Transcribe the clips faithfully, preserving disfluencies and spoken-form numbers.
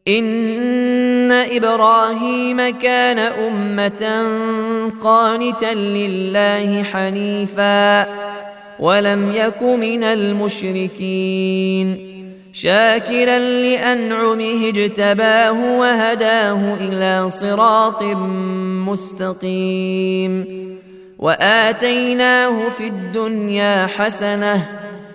إن إبراهيم كان أمة قانتا لله حنيفا ولم يك من المشركين شاكرا لأنعمه اجتباه وهداه إلى صراط مستقيم وآتيناه في الدنيا حسنة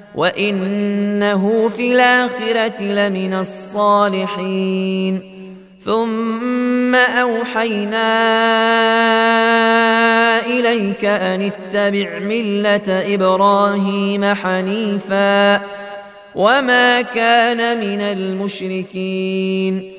وإنه في الآخرة لمن الصالحين ثم أوحينا إليك أن اتبع ملة إبراهيم حنيفا وما كان من المشركين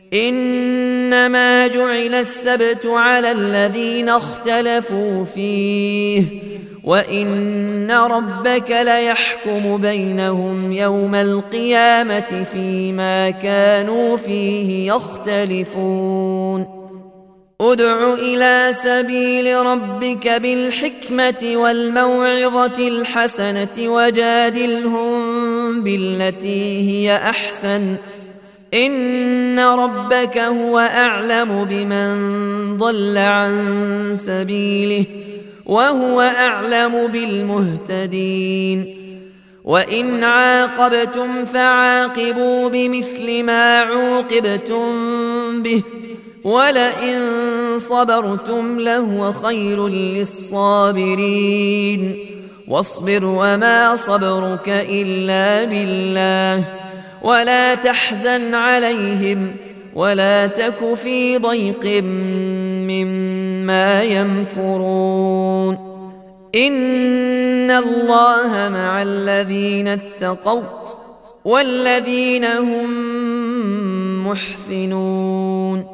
إنما جعل السبت على الذين اختلفوا فيه وإن ربك ليحكم بينهم يوم القيامة فيما كانوا فيه يختلفون ادع إلى سبيل ربك بالحكمة والموعظة الحسنة وجادلهم بالتي هي أحسن إن ربك هو أعلم بمن ضل عن سبيله وهو أعلم بالمهتدين وإن عاقبتم فعاقبوا بمثل ما عوقبتم به ولئن صبرتم لهو خير للصابرين واصبر وما صبرك إلا بالله ولا تحزن عليهم ولا تك في ضيق مما يمكرون إن الله مع الذين اتقوا والذين هم محسنون